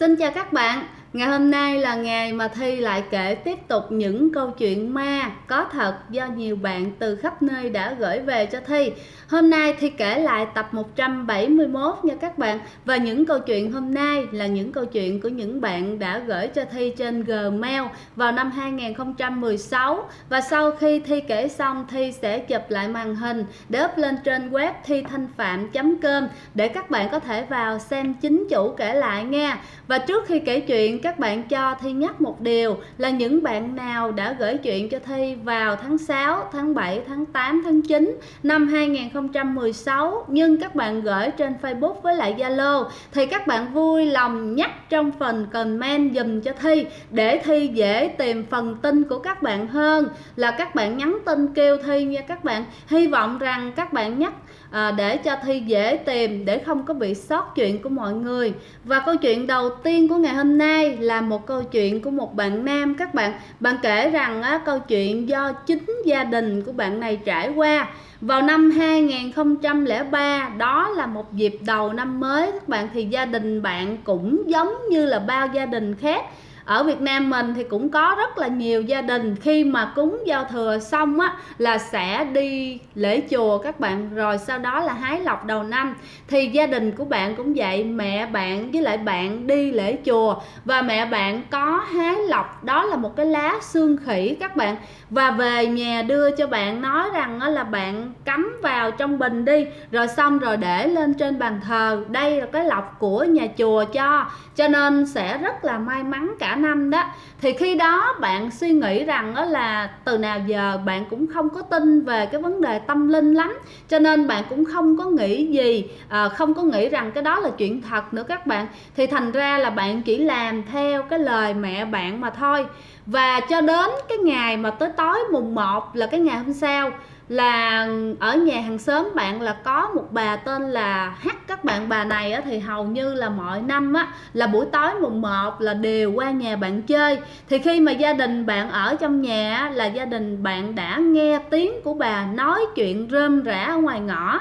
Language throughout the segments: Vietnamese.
Xin chào các bạn. Ngày hôm nay là ngày mà Thi lại kể tiếp tục những câu chuyện ma có thật do nhiều bạn từ khắp nơi đã gửi về cho Thi. Hôm nay Thi kể lại tập 171 nha các bạn. Và những câu chuyện hôm nay là những câu chuyện của những bạn đã gửi cho Thi trên Gmail vào năm 2016. Và sau khi Thi kể xong, Thi sẽ chụp lại màn hình để up lên trên web thithanhpham.com để các bạn có thể vào xem chính chủ kể lại nha. Và trước khi kể chuyện, các bạn cho Thi nhắc một điều là những bạn nào đã gửi chuyện cho Thi vào tháng 6, tháng 7, tháng 8, tháng 9 năm 2016 nhưng các bạn gửi trên Facebook với lại Zalo thì các bạn vui lòng nhắc trong phần comment dùm cho Thi để Thi dễ tìm phần tin của các bạn hơn là các bạn nhắn tin kêu Thi nha các bạn. Hy vọng rằng các bạn nhắc để cho Thi dễ tìm, để không có bị sót chuyện của mọi người. Và câu chuyện đầu tiên của ngày hôm nay là một câu chuyện của một bạn nam các bạn. Bạn kể rằng câu chuyện do chính gia đình của bạn này trải qua. Vào năm 2003, đó là một dịp đầu năm mới các bạn, thì gia đình bạn cũng giống như là bao gia đình khác. Ở Việt Nam mình thì cũng có rất là nhiều gia đình khi mà cúng giao thừa xong là sẽ đi lễ chùa các bạn, rồi sau đó là hái lộc đầu năm. Thì gia đình của bạn cũng vậy, mẹ bạn với lại bạn đi lễ chùa và mẹ bạn có hái lộc, đó là một cái lá xương khỉ các bạn, và về nhà đưa cho bạn, nói rằng là bạn cắm vào trong bình đi, rồi xong rồi để lên trên bàn thờ, đây là cái lộc của nhà chùa cho nên sẽ rất là may mắn cả năm đó. Thì khi đó bạn suy nghĩ rằng đó là từ nào giờ bạn cũng không có tin về cái vấn đề tâm linh lắm, cho nên bạn cũng không có nghĩ gì, không có nghĩ rằng cái đó là chuyện thật nữa các bạn. Thì thành ra là bạn chỉ làm theo cái lời mẹ bạn mà thôi. Và cho đến cái ngày mà tới tối mùng 1 là cái ngày hôm sau, là ở nhà hàng xóm bạn là có một bà tên là H các bạn. Bà này thì hầu như là mọi năm là buổi tối mùng 1 là đều qua nhà bạn chơi. Thì khi mà gia đình bạn ở trong nhà là gia đình bạn đã nghe tiếng của bà nói chuyện rơm rả ở ngoài ngõ.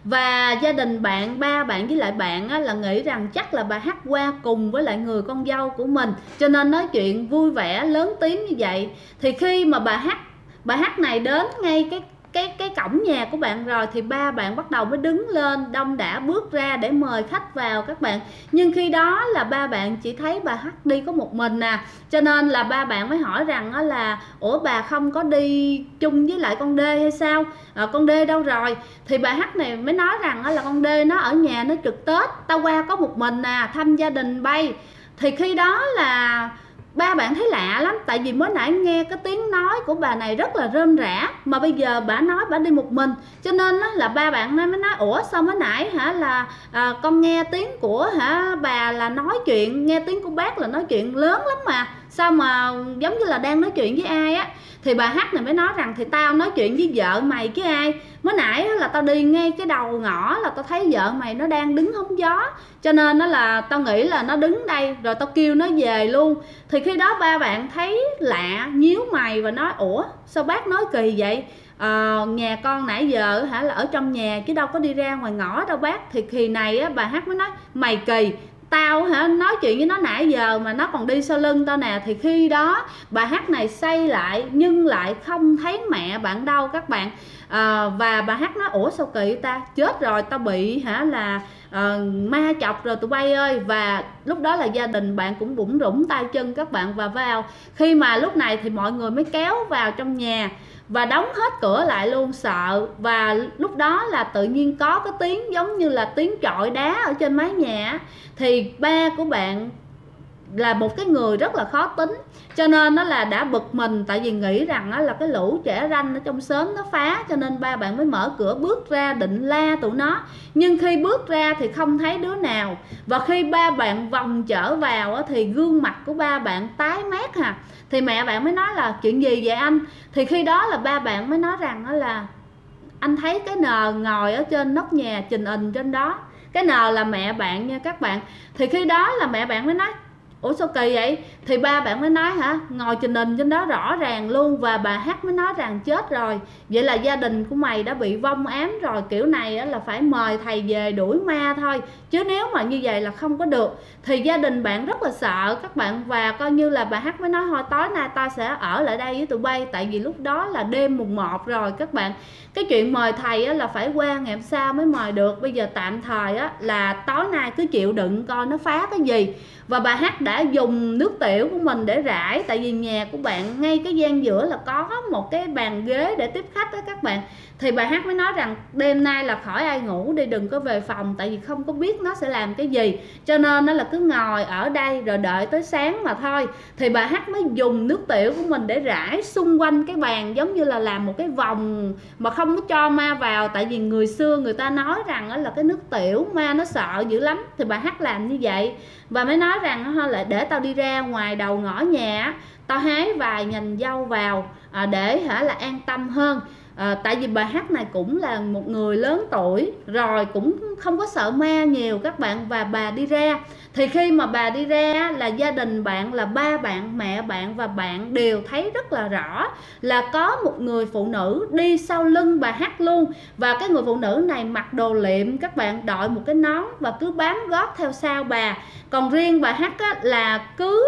Và gia đình bạn, ba bạn với lại bạn là nghĩ rằng chắc là bà H qua cùng với lại người con dâu của mình, cho nên nói chuyện vui vẻ lớn tiếng như vậy. Thì khi mà bà H này đến ngay cái cổng nhà của bạn rồi thì ba bạn bắt đầu mới đứng lên đong đả bước ra để mời khách vào các bạn. Nhưng khi đó là ba bạn chỉ thấy bà H đi có một mình cho nên là ba bạn mới hỏi rằng là ủa bà không có đi chung với lại con Đê hay sao, con Đê đâu rồi? Thì bà H này mới nói rằng là con Đê nó ở nhà nó trực Tết, tao qua có một mình thăm gia đình bay. Thì khi đó là ba bạn thấy lạ lắm, tại vì mới nãy nghe cái tiếng nói của bà này rất là rơm rả, mà bây giờ bà nói bà đi một mình, cho nên là ba bạn mới nói ủa sao mới nãy là con nghe tiếng của bà là nói chuyện, nghe tiếng của bác là nói chuyện lớn lắm mà sao mà giống như là đang nói chuyện với ai Thì bà H này mới nói rằng thì tao nói chuyện với vợ mày chứ ai, mới nãy là tao đi ngay cái đầu ngõ là tao thấy vợ mày nó đang đứng hóng gió, cho nên là tao nghĩ là nó đứng đây rồi tao kêu nó về luôn. Thì khi đó ba bạn thấy lạ, nhíu mày và nói ủa sao bác nói kỳ vậy, nhà con nãy giờ là ở trong nhà chứ đâu có đi ra ngoài ngõ đâu bác. Thì khi này bà H mới nói mày kỳ, tao nói chuyện với nó nãy giờ mà nó còn đi sau lưng tao nè. Thì khi đó bà H này xoay lại nhưng lại không thấy mẹ bạn đâu các bạn. Và bà H nói ủa sao kỳ ta, chết rồi tao bị ma chọc rồi tụi bay ơi. Và lúc đó là gia đình bạn cũng bủn rủn tay chân các bạn và vào. Khi mà lúc này thì mọi người mới kéo vào trong nhà và đóng hết cửa lại luôn, sợ. Và lúc đó là tự nhiên có cái tiếng giống như là tiếng chọi đá ở trên mái nhà. Thì ba của bạn là một cái người rất là khó tính, cho nên nó là đã bực mình, tại vì nghĩ rằng là cái lũ trẻ ranh ở trong xóm nó phá, cho nên ba bạn mới mở cửa bước ra định la tụi nó. Nhưng khi bước ra thì không thấy đứa nào, và khi ba bạn vòng trở vào thì gương mặt của ba bạn tái mét Thì mẹ bạn mới nói là chuyện gì vậy anh? Thì khi đó là ba bạn mới nói rằng là anh thấy cái nờ ngồi ở trên nóc nhà trình hình trên đó. Cái nờ là mẹ bạn nha các bạn. Thì khi đó là mẹ bạn mới nói ủa sao kỳ vậy? Thì ba bạn mới nói hả, ngồi trình hình trên đó rõ ràng luôn. Và bà H mới nói rằng chết rồi, vậy là gia đình của mày đã bị vong ám rồi, kiểu này là phải mời thầy về đuổi ma thôi, chứ nếu mà như vậy là không có được. Thì gia đình bạn rất là sợ các bạn, và coi như là bà H mới nói thôi tối nay ta sẽ ở lại đây với tụi bay, tại vì lúc đó là đêm mùng 1 rồi các bạn. Cái chuyện mời thầy là phải qua ngày hôm sau mới mời được, bây giờ tạm thời là tối nay cứ chịu đựng coi nó phá cái gì. Và bà H đã dùng nước tiểu của mình để rải, tại vì nhà của bạn ngay cái gian giữa là có một cái bàn ghế để tiếp khách đó các bạn. Thì bà H mới nói rằng đêm nay là khỏi ai ngủ đi, đừng có về phòng, tại vì không có biết nó sẽ làm cái gì, cho nên nó là cứ ngồi ở đây rồi đợi tới sáng mà thôi. Thì bà H mới dùng nước tiểu của mình để rải xung quanh cái bàn, giống như là làm một cái vòng mà không có cho ma vào, tại vì người xưa người ta nói rằng là cái nước tiểu ma nó sợ dữ lắm. Thì bà H làm như vậy và mới nói rằng là để tao đi ra ngoài đầu ngõ nhà, tao hái vài nhành dâu vào để là an tâm hơn. Tại vì bà H này cũng là một người lớn tuổi rồi, cũng không có sợ ma nhiều các bạn. Và bà đi ra, thì khi mà bà đi ra là gia đình bạn là ba bạn, mẹ bạn và bạn đều thấy rất là rõ là có một người phụ nữ đi sau lưng bà H luôn. Và cái người phụ nữ này mặc đồ liệm các bạn, đội một cái nón và cứ bám gót theo sau bà. Còn riêng bà H là cứ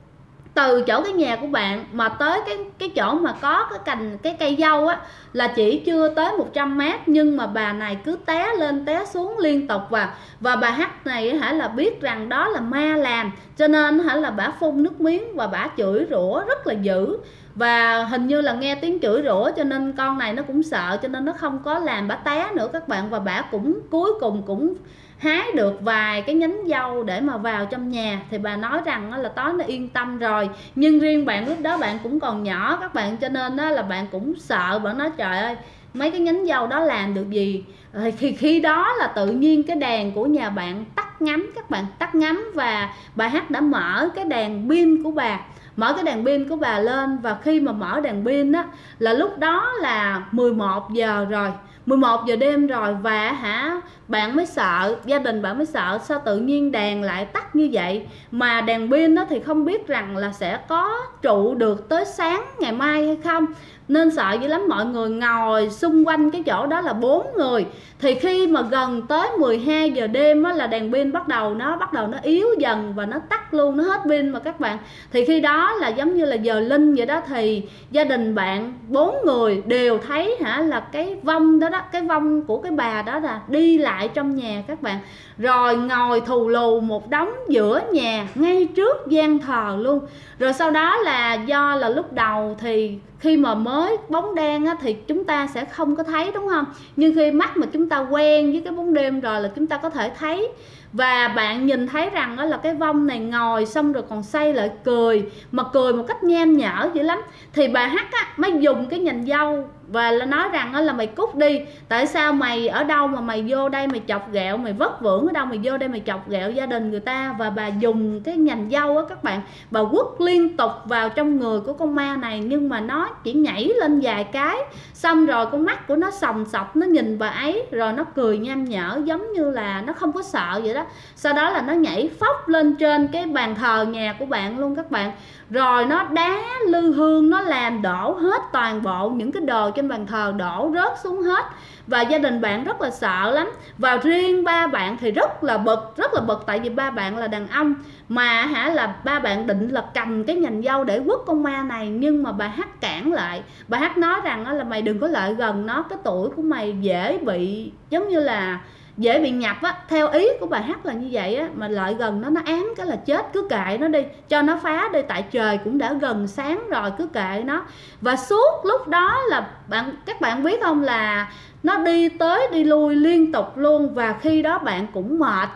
từ chỗ cái nhà của bạn mà tới cái chỗ mà có cái cành cái cây dâu là chỉ chưa tới 100 mét, nhưng mà bà này cứ té lên té xuống liên tục. Và bà H này là biết rằng đó là ma làm, cho nên là bả phun nước miếng và bả chửi rủa rất là dữ. Và hình như là nghe tiếng chửi rủa cho nên con này nó cũng sợ, cho nên nó không có làm bả té nữa các bạn. Và bả cũng cuối cùng cũng hái được vài cái nhánh dâu để mà vào trong nhà. Thì bà nói rằng là tối nó yên tâm rồi. Nhưng riêng bạn lúc đó bạn cũng còn nhỏ các bạn, cho nên là bạn cũng sợ. Bạn nói trời ơi, mấy cái nhánh dâu đó làm được gì. Khi đó là tự nhiên cái đèn của nhà bạn tắt ngấm các bạn, tắt ngấm. Và bà H đã mở cái đèn pin của bà, mở cái đèn pin của bà lên. Và khi mà mở đèn pin là lúc đó là 11 giờ rồi, 11 giờ đêm rồi. Và bạn mới sợ, gia đình bạn mới sợ sao tự nhiên đèn lại tắt như vậy. Mà đèn pin thì không biết rằng là sẽ có trụ được tới sáng ngày mai hay không, nên sợ dữ lắm. Mọi người ngồi xung quanh cái chỗ đó là 4 người. Thì khi mà gần tới 12 giờ đêm là đèn pin bắt đầu nó yếu dần và nó tắt luôn, nó hết pin mà các bạn. Thì khi đó là giống như là giờ linh vậy đó. Thì gia đình bạn 4 người đều thấy là cái vong đó, cái vong của cái bà đó là đi lại trong nhà các bạn, rồi ngồi thù lù một đống giữa nhà ngay trước gian thờ luôn. Rồi sau đó là do là lúc đầu thì khi mà mới bóng đen thì chúng ta sẽ không có thấy đúng không, nhưng khi mắt mà chúng ta quen với cái bóng đêm rồi là chúng ta có thể thấy. Và bạn nhìn thấy rằng đó là cái vong này ngồi xong rồi còn xoay lại cười, mà cười một cách nham nhở dữ lắm. Thì bà H mới dùng cái nhành dâu và nói rằng là mày cút đi, tại sao mày ở đâu mà mày vô đây mày chọc ghẹo, mày vất vưởng ở đâu mày vô đây mày chọc ghẹo gia đình người ta. Và bà dùng cái nhành dâu các bạn, bà quất liên tục vào trong người của con ma này, nhưng mà nó chỉ nhảy lên vài cái, xong rồi con mắt của nó sòng sọc, nó nhìn bà ấy rồi nó cười nham nhở giống như là nó không có sợ vậy đó. Sau đó là nó nhảy phóc lên trên cái bàn thờ nhà của bạn luôn các bạn, rồi nó đá lư hương, nó làm đổ hết toàn bộ những cái đồ trên bàn thờ, đổ rớt xuống hết. Và gia đình bạn rất là sợ lắm. Và riêng ba bạn thì rất là bực, tại vì ba bạn là đàn ông mà là ba bạn định là cầm cái nhành dâu để quất con ma này, nhưng mà bà H cản lại. Bà H nói rằng là mày đừng có lại gần nó, cái tuổi của mày dễ bị giống như là dễ bị nhập theo ý của bà H là như vậy mà lại gần nó ám cái là chết, cứ kệ nó đi, cho nó phá đi, tại trời cũng đã gần sáng rồi, cứ kệ nó. Và suốt lúc đó là các bạn biết không, là nó đi tới đi lui liên tục luôn. Và khi đó bạn cũng mệt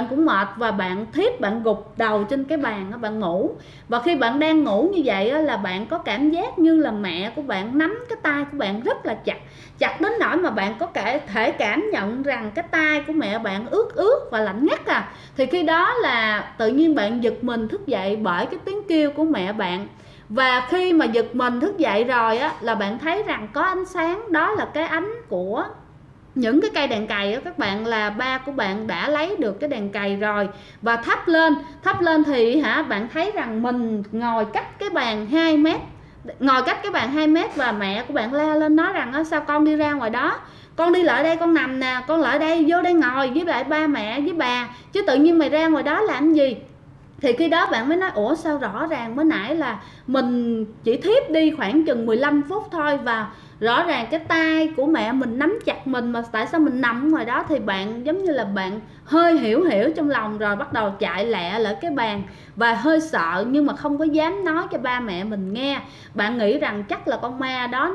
và bạn thiếp, bạn gục đầu trên cái bàn bạn ngủ. Và khi bạn đang ngủ như vậy là bạn có cảm giác như là mẹ của bạn nắm cái tay của bạn rất là chặt đến nỗi mà bạn có thể cảm nhận rằng cái tay của mẹ bạn ướt và lạnh ngắt Thì khi đó là tự nhiên bạn giật mình thức dậy bởi cái tiếng kêu của mẹ bạn. Và khi mà giật mình thức dậy rồi là bạn thấy rằng có ánh sáng, đó là cái ánh của những cái cây đèn cày á các bạn, là ba của bạn đã lấy được cái đèn cày rồi và thắp lên thì bạn thấy rằng mình ngồi cách cái bàn 2 mét, ngồi cách cái bàn 2 mét, và mẹ của bạn la lên nói rằng sao con đi ra ngoài đó, con đi lại đây con nằm nè, con lại đây vô đây ngồi với lại ba mẹ với bà, chứ tự nhiên mày ra ngoài đó làm gì. Thì khi đó bạn mới nói ủa sao rõ ràng mới nãy là mình chỉ thiếp đi khoảng chừng 15 phút thôi, và rõ ràng cái tay của mẹ mình nắm chặt mình, mà tại sao mình nằm ngoài đó. Thì bạn giống như là bạn hơi hiểu trong lòng rồi, bắt đầu chạy lẹ lại cái bàn và hơi sợ, nhưng mà không có dám nói cho ba mẹ mình nghe. Bạn nghĩ rằng chắc là con ma đó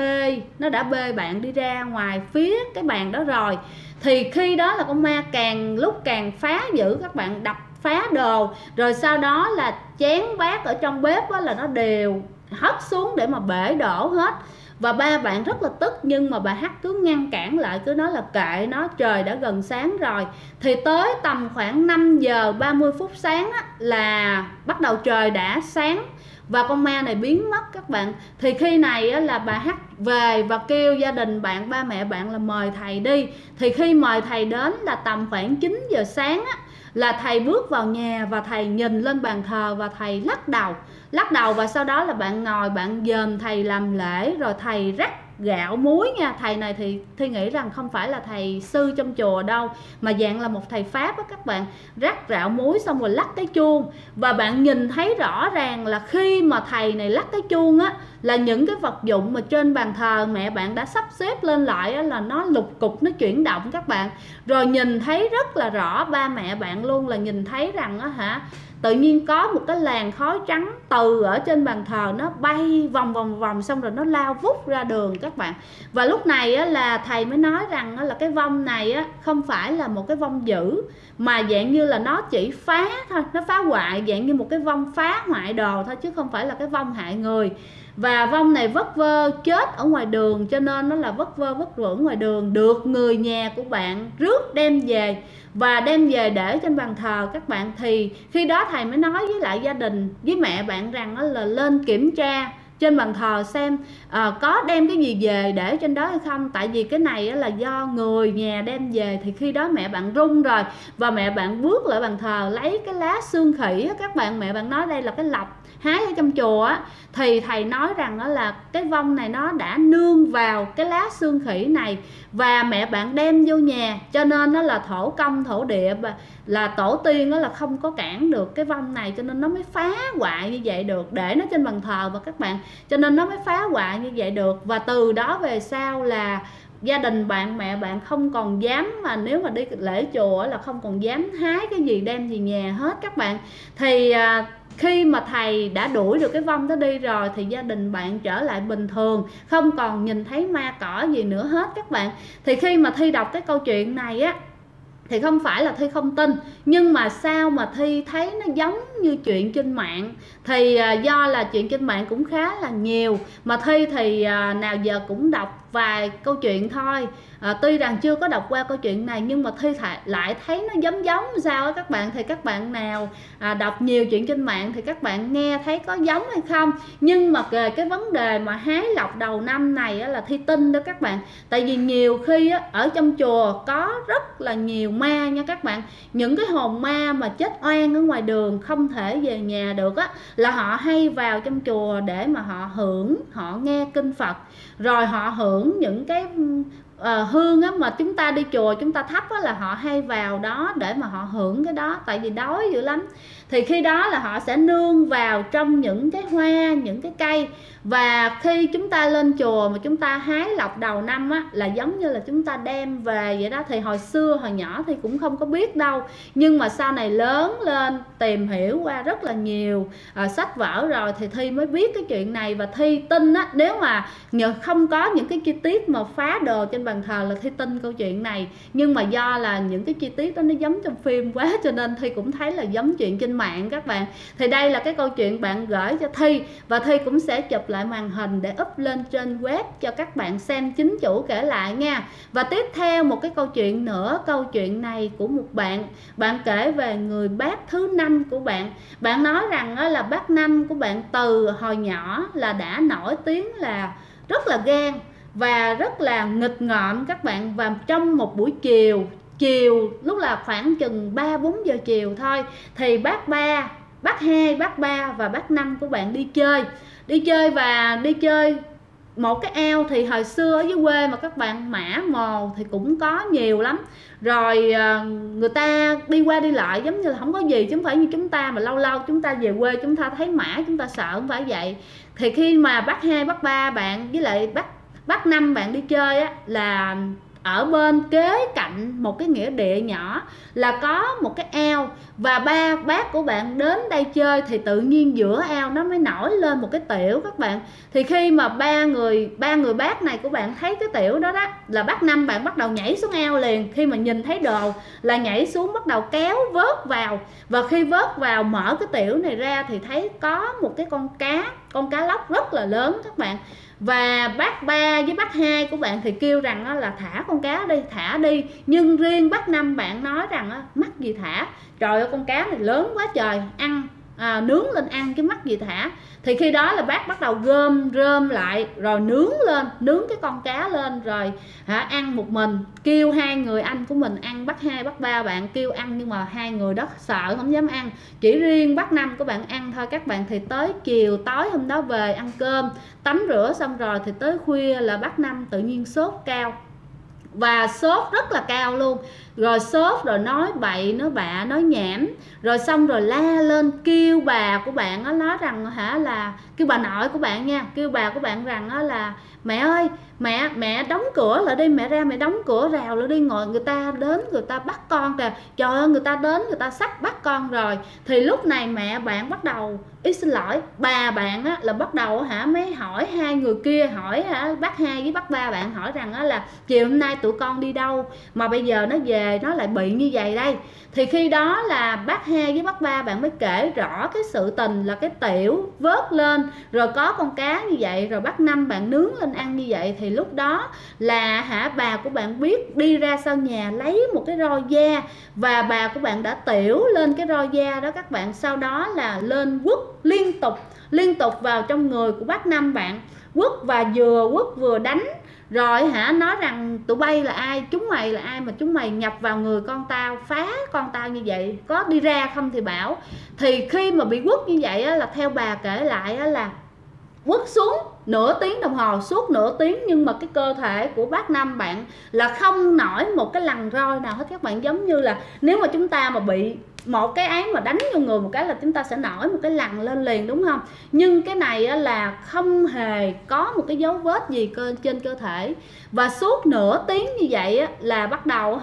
nó đã bê bạn đi ra ngoài phía cái bàn đó rồi. Thì khi đó là con ma càng lúc càng phá dữ, các bạn, đập phá đồ, rồi sau đó là chén bát ở trong bếp là nó đều hất xuống để mà bể đổ hết. Và ba bạn rất là tức, nhưng mà bà Hắc cứ ngăn cản lại, cứ nói là kệ nó, trời đã gần sáng rồi. Thì tới tầm khoảng 5 giờ 30 phút sáng là bắt đầu trời đã sáng và con ma này biến mất các bạn. Thì khi này là bà Hắc về và kêu gia đình bạn, ba mẹ bạn là mời thầy đi. Thì khi mời thầy đến là tầm khoảng 9 giờ sáng là thầy bước vào nhà và thầy nhìn lên bàn thờ và thầy lắc đầu, và sau đó là bạn ngồi bạn dòm thầy làm lễ, rồi thầy rắc gạo muối nha. Thầy này thì Thi nghĩ rằng không phải là thầy sư trong chùa đâu, mà dạng là một thầy Pháp á các bạn. Rắc gạo muối xong rồi lắc cái chuông, và bạn nhìn thấy rõ ràng là khi mà thầy này lắc cái chuông là những cái vật dụng mà trên bàn thờ mẹ bạn đã sắp xếp lên lại là nó lục cục, nó chuyển động các bạn. Rồi nhìn thấy rất là rõ, ba mẹ bạn luôn là nhìn thấy rằng tự nhiên có một cái làn khói trắng từ ở trên bàn thờ nó bay vòng xong rồi nó lao vút ra đường các bạn. Và lúc này là thầy mới nói rằng là cái vong này không phải là một cái vong dữ, mà dạng như là nó chỉ phá thôi, nó phá hoại, dạng như một cái vong phá hoại đồ thôi, chứ không phải là cái vong hại người. Và vong này vất vơ chết ở ngoài đường, cho nên nó là vất vơ vất vưởng ngoài đường, được người nhà của bạn rước đem về và đem về để trên bàn thờ các bạn. Thì khi đó thầy mới nói với lại gia đình với mẹ bạn rằng là lên kiểm tra trên bàn thờ xem có đem cái gì về để trên đó hay không. Tại vì cái này là do người nhà đem về. Thì khi đó mẹ bạn run rồi, và mẹ bạn bước lại bàn thờ lấy cái lá xương khỉ các bạn. Mẹ bạn nói đây là cái lộc hái ở trong chùa thì thầy nói rằng là cái vong này nó đã nương vào cái lá xương khỉ này, và mẹ bạn đem vô nhà, cho nên nó là thổ công thổ địa, là tổ tiên là không có cản được cái vong này, cho nên nó mới phá hoại như vậy được, để nó trên bàn thờ và các bạn, cho nên nó mới phá hoại như vậy được. Và từ đó về sau là gia đình bạn, mẹ bạn không còn dám, mà nếu mà đi lễ chùa là không còn dám hái cái gì đem về nhà hết các bạn. Thì khi mà thầy đã đuổi được cái vong đó đi rồi thì gia đình bạn trở lại bình thường, không còn nhìn thấy ma cỏ gì nữa hết các bạn. Thì khi mà Thi đọc cái câu chuyện này thì không phải là Thi không tin, nhưng mà sao mà Thi thấy nó giống như chuyện trên mạng. Thì do là chuyện trên mạng cũng khá là nhiều, mà Thi thì nào giờ cũng đọc vài câu chuyện thôi. Tuy rằng chưa có đọc qua câu chuyện này, nhưng mà Thi lại thấy nó giống sao á các bạn. Thì các bạn nào đọc nhiều chuyện trên mạng thì các bạn nghe thấy có giống hay không. Nhưng mà về cái vấn đề mà hái lộc đầu năm này là Thi tin đó các bạn. Tại vì nhiều khi ở trong chùa có rất là nhiều ma nha các bạn. Những cái hồn ma mà chết oan ở ngoài đường không thể về nhà được là họ hay vào trong chùa để mà họ hưởng, họ nghe kinh Phật, rồi họ hưởng những cái hương mà chúng ta đi chùa chúng ta thắp là họ hay vào đó để mà họ hưởng cái đó, tại vì đói dữ lắm. Thì khi đó là họ sẽ nương vào trong những cái hoa, những cái cây. Và khi chúng ta lên chùa mà chúng ta hái lộc đầu năm là giống như là chúng ta đem về vậy đó. Thì hồi xưa hồi nhỏ thì cũng không có biết đâu, nhưng mà sau này lớn lên tìm hiểu qua rất là nhiều sách vở rồi thì Thi mới biết cái chuyện này. Và Thi tin nếu mà không có những cái chi tiết mà phá đồ trên bàn thờ là Thi tin câu chuyện này. Nhưng mà do là những cái chi tiết đó nó giống trong phim quá, cho nên Thi cũng thấy là giống chuyện trên mạng các bạn. Thì đây là cái câu chuyện bạn gửi cho Thi, và Thi cũng sẽ chụp lại màn hình để up lên trên web cho các bạn xem chính chủ kể lại nha. Và tiếp theo một cái câu chuyện nữa, câu chuyện này của một bạn kể về người bác thứ 5 của bạn. Bạn nói rằng là bác 5 của bạn từ hồi nhỏ là đã nổi tiếng là rất là gan, và rất là nghịch ngợm các bạn. Và trong một buổi chiều lúc là khoảng chừng 3-4 giờ chiều thôi, thì bác 2, bác 3 và bác 5 của bạn đi chơi một cái ao. Thì hồi xưa ở dưới quê mà các bạn, mã mồ thì cũng có nhiều lắm, rồi người ta đi qua đi lại giống như là không có gì, chứ không phải như chúng ta mà lâu lâu chúng ta về quê chúng ta thấy mã chúng ta sợ, không phải vậy. Thì khi mà bác 2, bác 3 bạn với lại bác 5 bạn đi chơi á, là ở bên kế cạnh một cái nghĩa địa nhỏ là có một cái ao, và ba bác của bạn đến đây chơi thì tự nhiên giữa ao nó mới nổi lên một cái tiểu các bạn. Thì khi mà ba người bác này của bạn thấy cái tiểu đó là bác 5 bạn bắt đầu nhảy xuống ao liền. Khi mà nhìn thấy đồ là nhảy xuống bắt đầu kéo vớt vào, và khi vớt vào mở cái tiểu này ra thì thấy có một cái con cá lóc rất là lớn các bạn. Và bác 3 với bác 2 của bạn thì kêu rằng là thả con cá đi, thả đi. Nhưng riêng bác 5 bạn nói rằng mắc gì thả, trời ơi con cá này lớn quá trời, ăn nướng lên ăn chứ mắc gì thả. Thì khi đó là bác bắt đầu rơm lại rồi nướng cái con cá lên rồi ăn một mình. Kêu hai người anh của mình ăn, bác 2 bác 3 bạn kêu ăn, nhưng mà hai người đó sợ không dám ăn, chỉ riêng bác 5 của bạn ăn thôi các bạn. Thì tới chiều tối hôm đó về ăn cơm tắm rửa xong rồi thì tới khuya là bác 5 tự nhiên sốt cao, và sốt rất là cao luôn. Rồi sốt rồi nói bậy nói bạ nói nhảm, rồi xong rồi la lên kêu bà của bạn nó nói rằng là kêu bà nội của bạn nha, kêu bà của bạn rằng là mẹ ơi, mẹ đóng cửa lại đi, mẹ ra mẹ đóng cửa rào lại đi, ngồi người ta đến người ta bắt con kìa, trời ơi người ta đến người ta sắp bắt con rồi. Thì lúc này mẹ bạn bắt đầu xin lỗi, bà bạn là bắt đầu mới hỏi hai người kia, hỏi bác 2 với bác 3 bạn hỏi rằng là chiều hôm nay tụi con đi đâu mà bây giờ nó về nó lại bị như vậy đây. Thì khi đó là bác 2 với bác 3 bạn mới kể rõ cái sự tình là cái tiểu vớt lên rồi có con cá như vậy, rồi bác 5 bạn nướng lên ăn như vậy. Thì lúc đó là bà của bạn biết đi ra sau nhà lấy một cái roi da, và bà của bạn đã tiểu lên cái roi da đó các bạn. Sau đó là lên quất liên tục vào trong người của bác 5 bạn, quất vừa đánh. Rồi nói rằng tụi bay là ai, chúng mày là ai mà chúng mày nhập vào người con tao, phá con tao như vậy, có đi ra không thì bảo. Thì khi mà bị quất như vậy là theo bà kể lại là quất xuống nửa tiếng đồng hồ, suốt nửa tiếng, nhưng mà cái cơ thể của bác 5 bạn là không nổi một cái lằn roi nào hết các bạn. Giống như là nếu mà chúng ta mà bị một cái án mà đánh vô người một cái là chúng ta sẽ nổi một cái lằn lên liền, đúng không? Nhưng cái này là không hề có một cái dấu vết gì trên cơ thể. Và suốt nửa tiếng như vậy là bắt đầu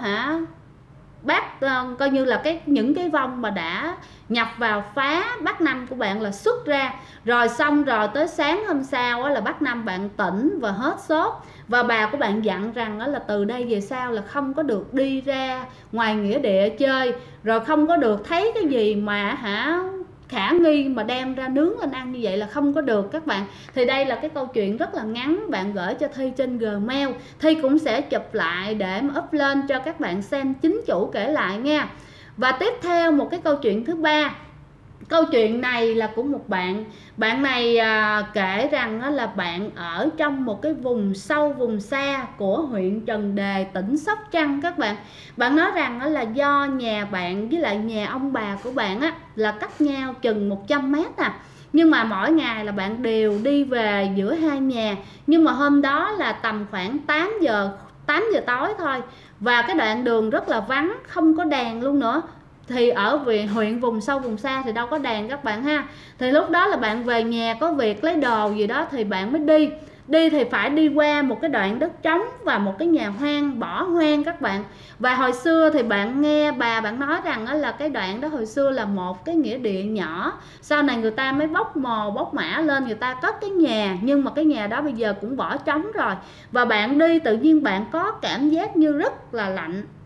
bác coi như là những cái vong mà đã nhập vào phá bác 5 của bạn là xuất ra. Rồi xong rồi tới sáng hôm sau là bác 5 bạn tỉnh và hết sốt, và bà của bạn dặn rằng là từ đây về sau là không có được đi ra ngoài nghĩa địa chơi, rồi không có được thấy cái gì mà khả nghi mà đem ra nướng lên ăn như vậy là không có được các bạn. Thì đây là cái câu chuyện rất là ngắn, bạn gửi cho Thi trên Gmail, Thi cũng sẽ chụp lại để mà up lên cho các bạn xem chính chủ kể lại nha. Và tiếp theo một cái câu chuyện thứ ba. Câu chuyện này là của một bạn này kể rằng là bạn ở trong một cái vùng sâu vùng xa của huyện Trần Đề, tỉnh Sóc Trăng các bạn. Bạn nói rằng là do nhà bạn với lại nhà ông bà của bạn là cách nhau chừng 100 mét nhưng mà mỗi ngày là bạn đều đi về giữa hai nhà. Nhưng mà hôm đó là tầm khoảng 8 giờ tối thôi, và cái đoạn đường rất là vắng, không có đèn luôn nữa. Thì ở huyện vùng sâu vùng xa thì đâu có đèn các bạn ha. Thì lúc đó là bạn về nhà có việc lấy đồ gì đó thì bạn mới đi thì phải đi qua một cái đoạn đất trống và một cái nhà hoang, bỏ hoang các bạn. Và hồi xưa thì bạn nghe bà bạn nói rằng là cái đoạn đó hồi xưa là một cái nghĩa địa nhỏ, sau này người ta mới bóc mồ bóc mã lên, người ta cất cái nhà, nhưng mà cái nhà đó bây giờ cũng bỏ trống rồi. Và bạn đi tự nhiên bạn có cảm giác như rất là lạnh,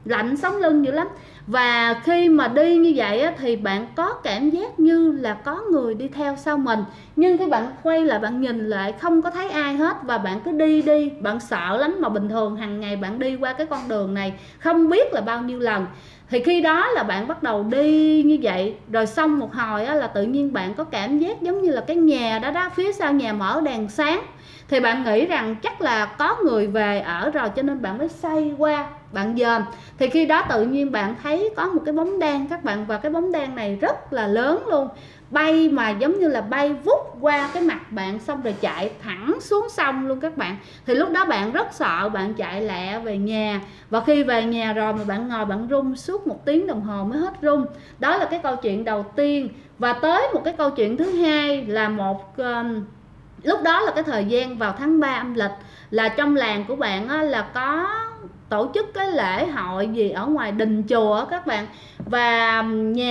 lạnh sống lưng dữ lắm. Và khi mà đi như vậy á, thì bạn có cảm giác như là có người đi theo sau mình, nhưng khi bạn quay lại bạn nhìn lại không có thấy ai hết, và bạn cứ đi bạn sợ lắm. Mà bình thường hàng ngày bạn đi qua cái con đường này không biết là bao nhiêu lần, thì khi đó là bạn bắt đầu đi như vậy, rồi xong một hồi á, là tự nhiên bạn có cảm giác giống như là cái nhà đó phía sau nhà mở đèn sáng, thì bạn nghĩ rằng chắc là có người về ở rồi, cho nên bạn mới xoay qua bạn dòm. Thì khi đó tự nhiên bạn thấy có một cái bóng đen các bạn, và cái bóng đen này rất là lớn luôn, bay mà giống như là bay vút qua cái mặt bạn, xong rồi chạy thẳng xuống sông luôn các bạn. Thì lúc đó bạn rất sợ, bạn chạy lẹ về nhà, và khi về nhà rồi mà bạn ngồi bạn run suốt 1 tiếng đồng hồ mới hết run. Đó là cái câu chuyện đầu tiên. Và tới một cái câu chuyện thứ hai là lúc đó là cái thời gian vào tháng 3 âm lịch, là trong làng của bạn á, là có tổ chức cái lễ hội gì ở ngoài đình chùa các bạn. Và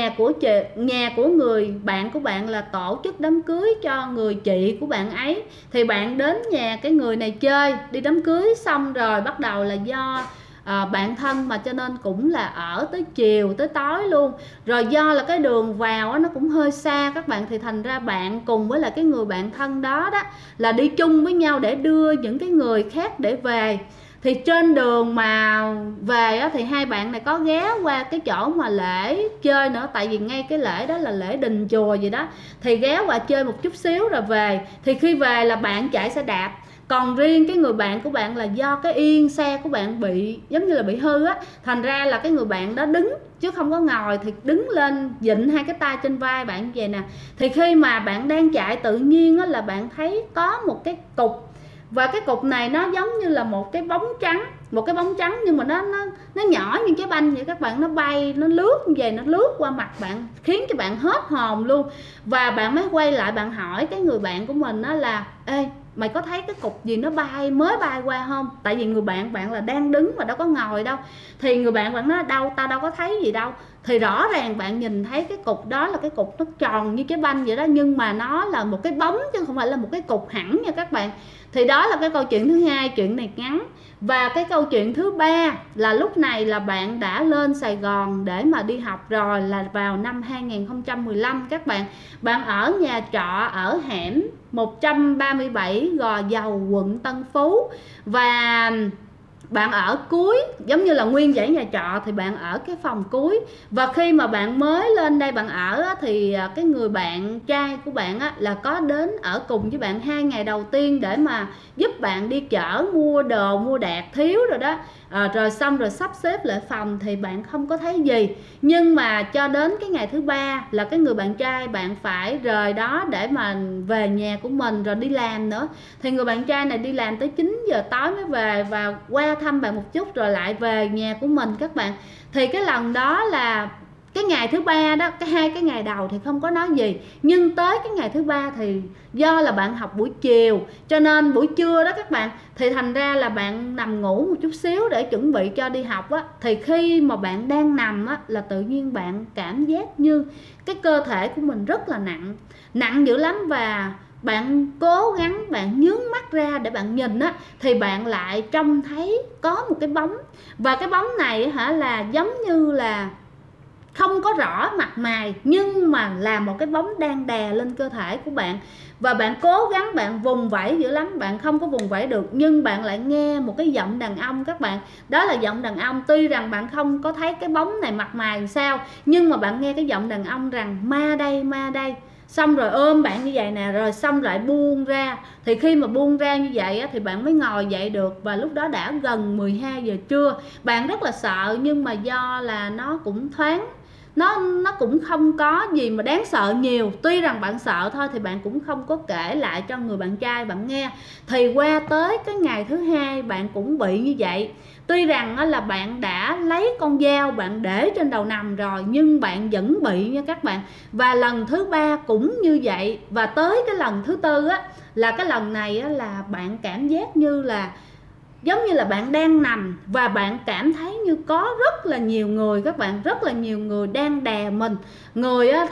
nhà của người bạn của bạn là tổ chức đám cưới cho người chị của bạn ấy. Thì bạn đến nhà cái người này chơi, đi đám cưới xong rồi bắt đầu là do bạn thân mà, cho nên cũng là ở tới chiều tới tối luôn. Rồi do là cái đường vào nó cũng hơi xa các bạn, thì thành ra bạn cùng với là cái người bạn thân đó là đi chung với nhau để đưa những cái người khác để về. Thì trên đường mà về thì hai bạn này có ghé qua cái chỗ mà lễ chơi nữa, tại vì ngay cái lễ đó là lễ đình chùa gì đó, thì ghé qua chơi một chút xíu rồi về. Thì khi về là bạn chạy xe đạp, còn riêng cái người bạn của bạn là do cái yên xe của bạn bị giống như là bị hư á, thành ra là cái người bạn đó đứng chứ không có ngồi, thì đứng lên vịn hai cái tay trên vai bạn như vậy nè. Thì khi mà bạn đang chạy tự nhiên á, là bạn thấy có một cái cục, và cái cục này nó giống như là một cái bóng trắng, nhưng mà nó nhỏ như trái banh vậy các bạn. Nó bay, nó lướt như vậy, nó lướt qua mặt bạn, khiến cho bạn hết hồn luôn. Và bạn mới quay lại bạn hỏi cái người bạn của mình đó là: ê, mày có thấy cái cục gì nó mới bay qua không? Tại vì người bạn là đang đứng mà đâu có ngồi đâu. Thì người bạn nói: đâu, tao đâu có thấy gì đâu. Thì rõ ràng bạn nhìn thấy cái cục đó là cái cục nó tròn như trái banh vậy đó, nhưng mà nó là một cái bóng chứ không phải là một cái cục hẳn nha các bạn. Thì đó là cái câu chuyện thứ hai, chuyện này ngắn. Và cái câu chuyện thứ ba là lúc này là bạn đã lên Sài Gòn để mà đi học rồi, là vào năm 2015 các bạn. Bạn ở nhà trọ ở hẻm 137 Gò Dầu, quận Tân Phú. Và bạn ở cuối, giống như là nguyên dãy nhà trọ thì bạn ở cái phòng cuối. Và khi mà bạn mới lên đây bạn ở thì cái người bạn trai của bạn là có đến ở cùng với bạn 2 ngày đầu tiên để mà giúp bạn đi chở mua đồ mua đạc thiếu rồi đó. Rồi xong rồi sắp xếp lại phòng thì bạn không có thấy gì. Nhưng mà cho đến cái ngày thứ ba là cái người bạn trai bạn phải rời đó để mà về nhà của mình rồi đi làm nữa. Thì người bạn trai này đi làm tới 9 giờ tối mới về, và qua thăm bạn một chút rồi lại về nhà của mình các bạn. Thì cái lần đó là cái ngày thứ ba đó, hai cái ngày đầu thì không có nói gì, nhưng tới cái ngày thứ ba thì do là bạn học buổi chiều, cho nên buổi trưa đó các bạn, thì thành ra là bạn nằm ngủ một chút xíu để chuẩn bị cho đi học á. Thì khi mà bạn đang nằm á, là tự nhiên bạn cảm giác như cái cơ thể của mình rất là nặng dữ lắm. Và bạn cố gắng bạn nhướng mắt ra để bạn nhìn á, thì bạn lại trông thấy có một cái bóng. Và cái bóng này là giống như là không có rõ mặt mày, nhưng mà là một cái bóng đang đè lên cơ thể của bạn. Và bạn cố gắng bạn vùng vẫy dữ lắm, bạn không có vùng vẫy được, nhưng bạn lại nghe một cái giọng đàn ông các bạn. Đó là giọng đàn ông, tuy rằng bạn không có thấy cái bóng này mặt mày sao, nhưng mà bạn nghe cái giọng đàn ông rằng ma đây, ma đây. Xong rồi ôm bạn như vậy nè, rồi xong lại buông ra. Thì khi mà buông ra như vậy thì bạn mới ngồi dậy được. Và lúc đó đã gần 12 giờ trưa. Bạn rất là sợ, nhưng mà do là nó cũng thoáng, nó cũng không có gì mà đáng sợ nhiều. Tuy rằng bạn sợ thôi thì bạn cũng không có kể lại cho người bạn trai bạn nghe. Thì qua tới cái ngày thứ hai bạn cũng bị như vậy. Tuy rằng là bạn đã lấy con dao bạn để trên đầu nằm rồi, nhưng bạn vẫn bị nha các bạn. Và lần thứ ba cũng như vậy. Và tới cái lần thứ tư là cái lần này là bạn cảm giác như là giống như là bạn đang nằm, và bạn cảm thấy như có rất là nhiều người các bạn, rất là nhiều người đang đè mình. Người thì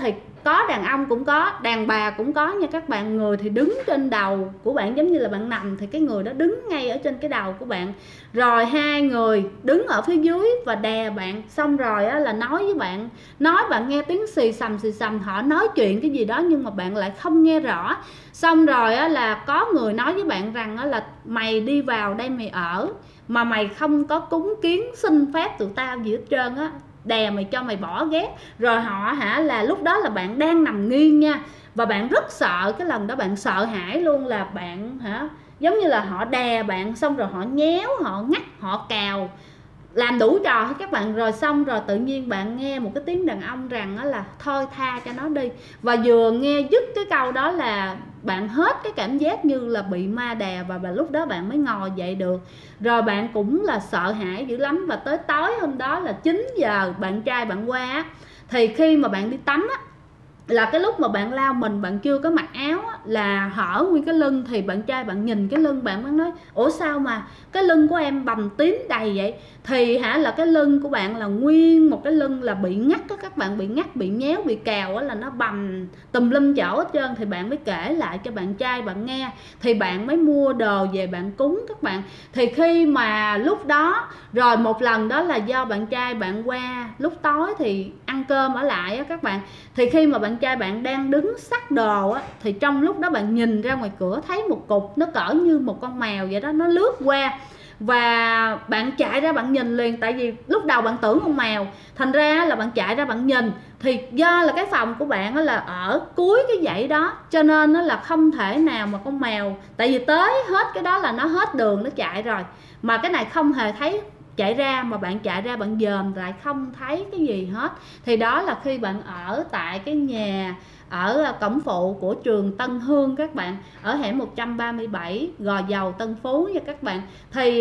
có đàn ông cũng có, đàn bà cũng có nha các bạn. Người thì đứng trên đầu của bạn, giống như là bạn nằm thì cái người đó đứng ngay ở trên cái đầu của bạn, rồi hai người đứng ở phía dưới và đè bạn, xong rồi á, là nói với bạn, nói bạn nghe tiếng xì xầm, họ nói chuyện cái gì đó nhưng mà bạn lại không nghe rõ. Xong rồi á, là có người nói với bạn rằng á, là mày đi vào đây mày ở mà mày không có cúng kiến xin phép tụi tao gì hết trơn á, đè mày cho mày bỏ ghét. Rồi họ là lúc đó là bạn đang nằm nghiêng nha, và bạn rất sợ, cái lần đó bạn sợ hãi luôn, là bạn giống như là họ đè bạn, xong rồi họ nhéo, họ ngắt, họ cào, làm đủ trò hết các bạn. Rồi xong rồi tự nhiên bạn nghe một cái tiếng đàn ông rằng đó là thôi tha cho nó đi. Và vừa nghe dứt cái câu đó là bạn hết cái cảm giác như là bị ma đè, và lúc đó bạn mới ngồi dậy được. Rồi bạn cũng là sợ hãi dữ lắm. Và tới tối hôm đó là 9 giờ bạn trai bạn qua, thì khi mà bạn đi tắm á, là cái lúc mà bạn lao mình, bạn chưa có mặc áo á, là hở nguyên cái lưng, thì bạn trai bạn nhìn cái lưng bạn mới nói ủa sao mà cái lưng của em bầm tím đầy vậy. Thì là cái lưng của bạn là nguyên một cái lưng là bị ngắt á các bạn, bị ngắt, bị nhéo, bị cào á, là nó bầm tùm lum chỗ hết trơn. Thì bạn mới kể lại cho bạn trai bạn nghe, thì bạn mới mua đồ về bạn cúng các bạn. Thì khi mà lúc đó, rồi một lần đó là do bạn trai bạn qua lúc tối thì ăn cơm ở lại á các bạn, thì khi mà bạn trai bạn đang đứng xách đồ á, thì trong lúc đó bạn nhìn ra ngoài cửa thấy một cục nó cỡ như một con mèo vậy đó, nó lướt qua. Và bạn chạy ra bạn nhìn liền, tại vì lúc đầu bạn tưởng con mèo, thành ra là bạn chạy ra bạn nhìn. Thì do là cái phòng của bạn là ở cuối cái dãy đó, cho nên nó là không thể nào mà con mèo, tại vì tới hết cái đó là nó hết đường nó chạy rồi, mà cái này không hề thấy chạy ra, mà bạn chạy ra bạn dòm lại không thấy cái gì hết. Thì đó là khi bạn ở tại cái nhà ở cổng phụ của trường Tân Hương các bạn, ở hẻm 137 Gò Dầu, Tân Phú nha các bạn. Thì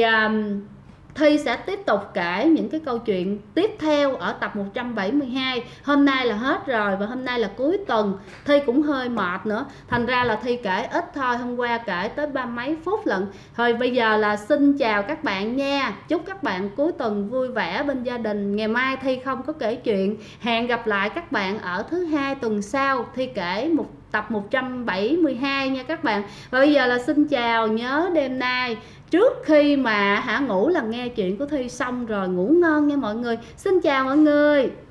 Thi sẽ tiếp tục kể những cái câu chuyện tiếp theo ở tập 172. Hôm nay là hết rồi, và hôm nay là cuối tuần, Thi cũng hơi mệt nữa, thành ra là Thi kể ít thôi. Hôm qua kể tới 30 mấy phút lận. Thôi bây giờ là xin chào các bạn nha. Chúc các bạn cuối tuần vui vẻ bên gia đình. Ngày mai Thi không có kể chuyện. Hẹn gặp lại các bạn ở thứ hai tuần sau, Thi kể tập 172 nha các bạn. Và bây giờ là xin chào, nhớ đêm nay trước khi mà ngủ là nghe chuyện của Thi xong rồi ngủ ngon nha mọi người. Xin chào mọi người.